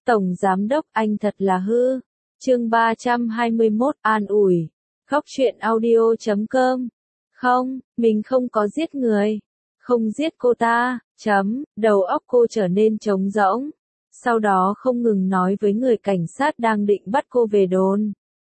Tổng Giám đốc anh thật là hư. Chương 321 an ủi. Khóc chuyện audio.com. Không, mình không có giết người. Không giết cô ta, đầu óc cô trở nên trống rỗng. Sau đó không ngừng nói với người cảnh sát đang định bắt cô về đồn.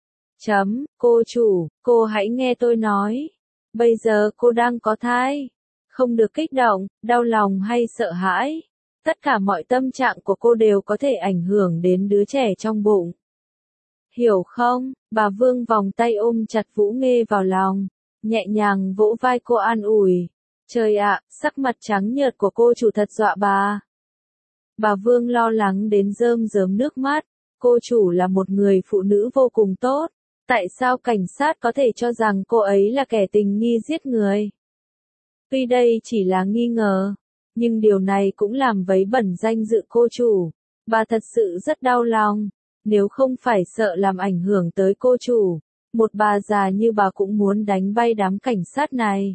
Cô chủ, cô hãy nghe tôi nói. Bây giờ cô đang có thai. Không được kích động, đau lòng hay sợ hãi. Tất cả mọi tâm trạng của cô đều có thể ảnh hưởng đến đứa trẻ trong bụng. Hiểu không? Bà Vương vòng tay ôm chặt Vũ Nghê vào lòng, nhẹ nhàng vỗ vai cô an ủi. Trời ạ, sắc mặt trắng nhợt của cô chủ thật dọa bà. Bà Vương lo lắng đến rơm rớm nước mắt. Cô chủ là một người phụ nữ vô cùng tốt. Tại sao cảnh sát có thể cho rằng cô ấy là kẻ tình nghi giết người? Tuy đây chỉ là nghi ngờ, nhưng điều này cũng làm vấy bẩn danh dự cô chủ. Bà thật sự rất đau lòng. Nếu không phải sợ làm ảnh hưởng tới cô chủ, một bà già như bà cũng muốn đánh bay đám cảnh sát này.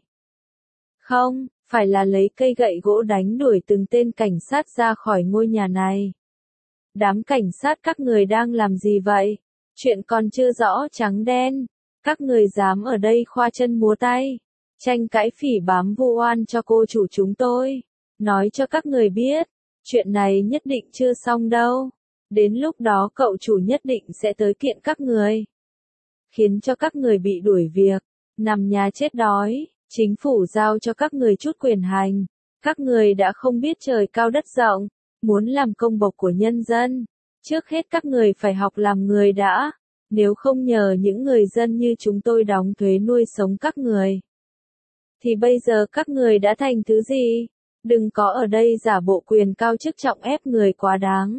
Không, phải là lấy cây gậy gỗ đánh đuổi từng tên cảnh sát ra khỏi ngôi nhà này. Đám cảnh sát các người đang làm gì vậy? Chuyện còn chưa rõ trắng đen. Các người dám ở đây khoa chân múa tay, tranh cãi phỉ báng vu oan cho cô chủ chúng tôi. Nói cho các người biết, chuyện này nhất định chưa xong đâu. Đến lúc đó cậu chủ nhất định sẽ tới kiện các người, khiến cho các người bị đuổi việc, nằm nhà chết đói. Chính phủ giao cho các người chút quyền hành. Các người đã không biết trời cao đất rộng, muốn làm công bộc của nhân dân. Trước hết các người phải học làm người đã. Nếu không nhờ những người dân như chúng tôi đóng thuế nuôi sống các người, thì bây giờ các người đã thành thứ gì? Đừng có ở đây giả bộ quyền cao chức trọng ép người quá đáng.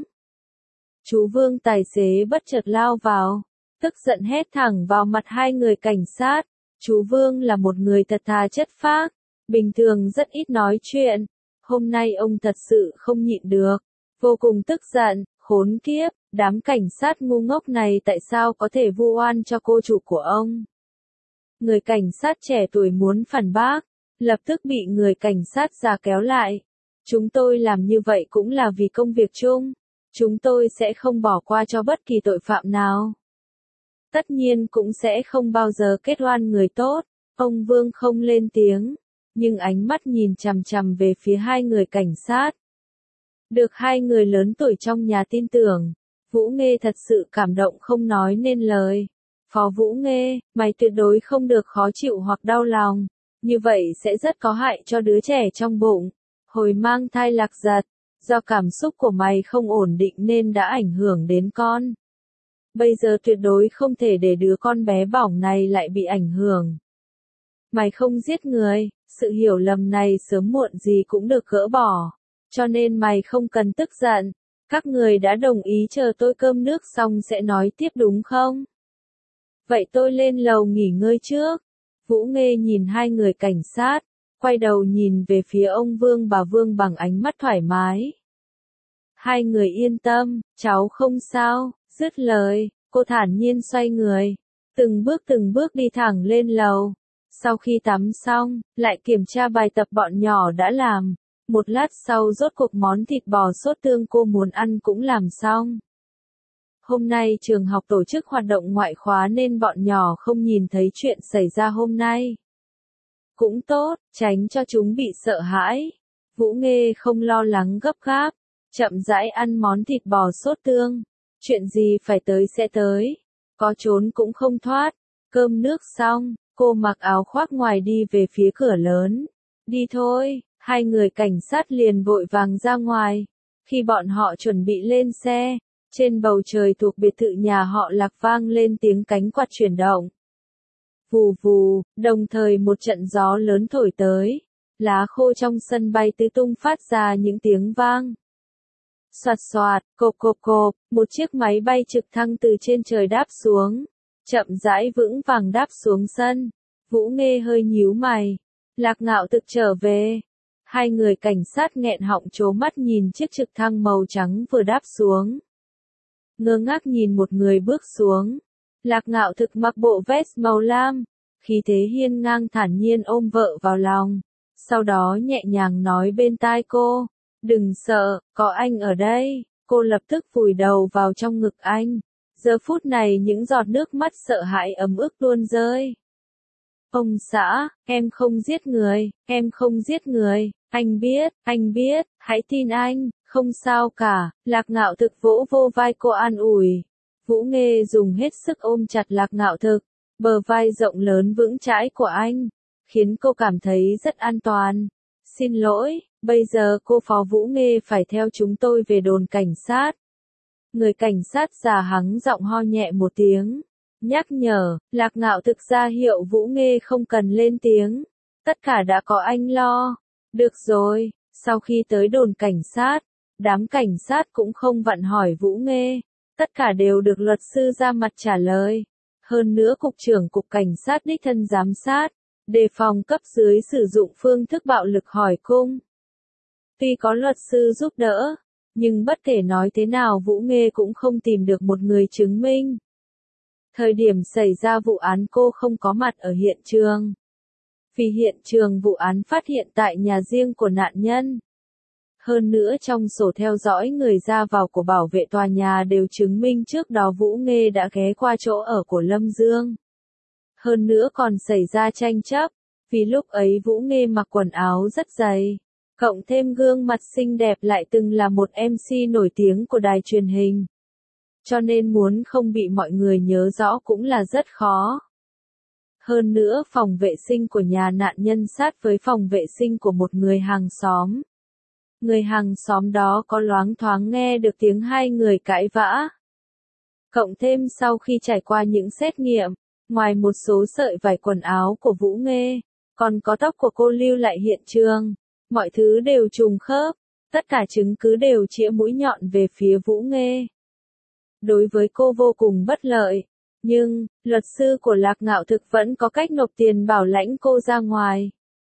Chú Vương tài xế bất chợt lao vào, tức giận hét thẳng vào mặt hai người cảnh sát. Chú Vương là một người thật thà chất phác, bình thường rất ít nói chuyện. Hôm nay ông thật sự không nhịn được, vô cùng tức giận, khốn kiếp, đám cảnh sát ngu ngốc này tại sao có thể vu oan cho cô chủ của ông. Người cảnh sát trẻ tuổi muốn phản bác, lập tức bị người cảnh sát già kéo lại. Chúng tôi làm như vậy cũng là vì công việc chung. Chúng tôi sẽ không bỏ qua cho bất kỳ tội phạm nào. Tất nhiên cũng sẽ không bao giờ kết oan người tốt. Ông Vương không lên tiếng, nhưng ánh mắt nhìn chằm chằm về phía hai người cảnh sát. Được hai người lớn tuổi trong nhà tin tưởng, Vũ Nghê thật sự cảm động không nói nên lời. Phó Vũ Nghê, mày tuyệt đối không được khó chịu hoặc đau lòng. Như vậy sẽ rất có hại cho đứa trẻ trong bụng. Hồi mang thai lạc giật, do cảm xúc của mày không ổn định nên đã ảnh hưởng đến con. Bây giờ tuyệt đối không thể để đứa con bé bỏng này lại bị ảnh hưởng. Mày không giết người, sự hiểu lầm này sớm muộn gì cũng được gỡ bỏ. Cho nên mày không cần tức giận. Các người đã đồng ý chờ tôi cơm nước xong sẽ nói tiếp đúng không? Vậy tôi lên lầu nghỉ ngơi trước. Vũ Nghê nhìn hai người cảnh sát, quay đầu nhìn về phía ông Vương bà Vương bằng ánh mắt thoải mái. Hai người yên tâm, cháu không sao. Dứt lời, cô thản nhiên xoay người, từng bước đi thẳng lên lầu. Sau khi tắm xong, lại kiểm tra bài tập bọn nhỏ đã làm. Một lát sau rốt cuộc món thịt bò sốt tương cô muốn ăn cũng làm xong. Hôm nay trường học tổ chức hoạt động ngoại khóa nên bọn nhỏ không nhìn thấy chuyện xảy ra hôm nay. Cũng tốt, tránh cho chúng bị sợ hãi. Vũ Nghê không lo lắng gấp gáp, chậm rãi ăn món thịt bò sốt tương. Chuyện gì phải tới sẽ tới, có trốn cũng không thoát. Cơm nước xong, cô mặc áo khoác ngoài đi về phía cửa lớn. Đi thôi, hai người cảnh sát liền vội vàng ra ngoài. Khi bọn họ chuẩn bị lên xe, trên bầu trời thuộc biệt thự nhà họ Lạc vang lên tiếng cánh quạt chuyển động. Vù vù, đồng thời một trận gió lớn thổi tới. Lá khô trong sân bay tứ tung phát ra những tiếng vang. Soạt soạt, cộp cộp cộp, một chiếc máy bay trực thăng từ trên trời đáp xuống. Chậm rãi vững vàng đáp xuống sân. Vũ Nghê hơi nhíu mày. Lạc Ngạo Thực trở về. Hai người cảnh sát nghẹn họng trố mắt nhìn chiếc trực thăng màu trắng vừa đáp xuống. Ngơ ngác nhìn một người bước xuống. Lạc Ngạo Thực mặc bộ vest màu lam, khí thế hiên ngang thản nhiên ôm vợ vào lòng. Sau đó nhẹ nhàng nói bên tai cô, đừng sợ, có anh ở đây. Cô lập tức vùi đầu vào trong ngực anh. Giờ phút này những giọt nước mắt sợ hãi ấm ức tuôn rơi. Ông xã, em không giết người, em không giết người, anh biết, hãy tin anh, không sao cả, Lạc Ngạo Thực vỗ vô vai cô an ủi. Vũ Nghê dùng hết sức ôm chặt Lạc Ngạo Thực, bờ vai rộng lớn vững chãi của anh, khiến cô cảm thấy rất an toàn. Xin lỗi, bây giờ cô Phó Vũ Nghê phải theo chúng tôi về đồn cảnh sát. Người cảnh sát già hắng giọng ho nhẹ một tiếng. Nhắc nhở, Lạc Ngạo Thực ra hiệu Vũ Nghê không cần lên tiếng. Tất cả đã có anh lo. Được rồi, sau khi tới đồn cảnh sát, đám cảnh sát cũng không vặn hỏi Vũ Nghê. Tất cả đều được luật sư ra mặt trả lời. Hơn nữa cục trưởng cục cảnh sát đích thân giám sát, đề phòng cấp dưới sử dụng phương thức bạo lực hỏi cung. Tuy có luật sư giúp đỡ, nhưng bất kể nói thế nào Vũ Nghê cũng không tìm được một người chứng minh. Thời điểm xảy ra vụ án cô không có mặt ở hiện trường. Vì hiện trường vụ án phát hiện tại nhà riêng của nạn nhân. Hơn nữa trong sổ theo dõi người ra vào của bảo vệ tòa nhà đều chứng minh trước đó Vũ Nghê đã ghé qua chỗ ở của Lâm Dương. Hơn nữa còn xảy ra tranh chấp, vì lúc ấy Vũ Nghê mặc quần áo rất dày. Cộng thêm gương mặt xinh đẹp lại từng là một MC nổi tiếng của đài truyền hình. Cho nên muốn không bị mọi người nhớ rõ cũng là rất khó. Hơn nữa phòng vệ sinh của nhà nạn nhân sát với phòng vệ sinh của một người hàng xóm. Người hàng xóm đó có loáng thoáng nghe được tiếng hai người cãi vã. Cộng thêm sau khi trải qua những xét nghiệm, ngoài một số sợi vải quần áo của Vũ Nghê, còn có tóc của cô lưu lại hiện trường. Mọi thứ đều trùng khớp, tất cả chứng cứ đều chĩa mũi nhọn về phía Vũ Nghê. Đối với cô vô cùng bất lợi, nhưng, luật sư của Lạc Ngạo Thực vẫn có cách nộp tiền bảo lãnh cô ra ngoài.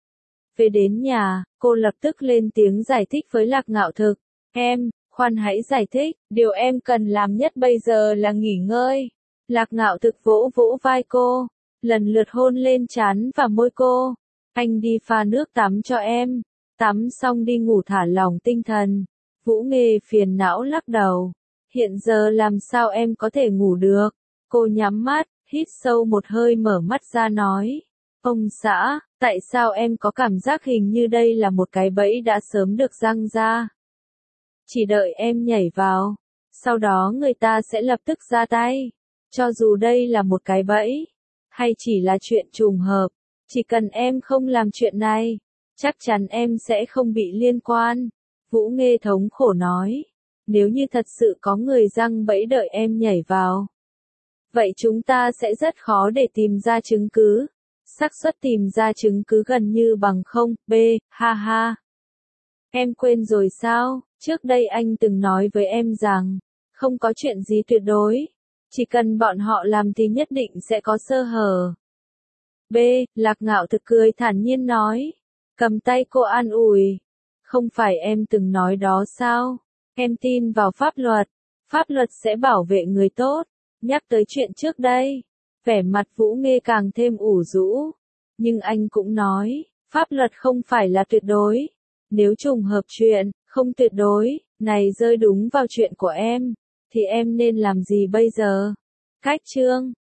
Về đến nhà, cô lập tức lên tiếng giải thích với Lạc Ngạo Thực. Khoan hãy giải thích, điều em cần làm nhất bây giờ là nghỉ ngơi. Lạc Ngạo Thực vỗ vỗ vai cô, lần lượt hôn lên trán và môi cô. Anh đi pha nước tắm cho em. Tắm xong đi ngủ thả lỏng tinh thần. Vũ Nghê phiền não lắc đầu. Hiện giờ làm sao em có thể ngủ được? Cô nhắm mắt, hít sâu một hơi mở mắt ra nói. Ông xã, tại sao em có cảm giác hình như đây là một cái bẫy đã sớm được giăng ra? Chỉ đợi em nhảy vào, sau đó người ta sẽ lập tức ra tay. Cho dù đây là một cái bẫy, hay chỉ là chuyện trùng hợp, chỉ cần em không làm chuyện này, chắc chắn em sẽ không bị liên quan. Vũ Nghê thống khổ nói. Nếu như thật sự có người giăng bẫy đợi em nhảy vào, vậy chúng ta sẽ rất khó để tìm ra chứng cứ. Xác suất tìm ra chứng cứ gần như bằng không. Ha ha. Em quên rồi sao? Trước đây anh từng nói với em rằng, không có chuyện gì tuyệt đối. Chỉ cần bọn họ làm thì nhất định sẽ có sơ hở. Lạc Ngạo Thực cười thản nhiên nói. Cầm tay cô an ủi. Không phải em từng nói đó sao? Em tin vào pháp luật sẽ bảo vệ người tốt. Nhắc tới chuyện trước đây, vẻ mặt Vũ Nghê càng thêm ủ rũ. Nhưng anh cũng nói, pháp luật không phải là tuyệt đối. Nếu trùng hợp chuyện, không tuyệt đối, này rơi đúng vào chuyện của em, thì em nên làm gì bây giờ? Cách chương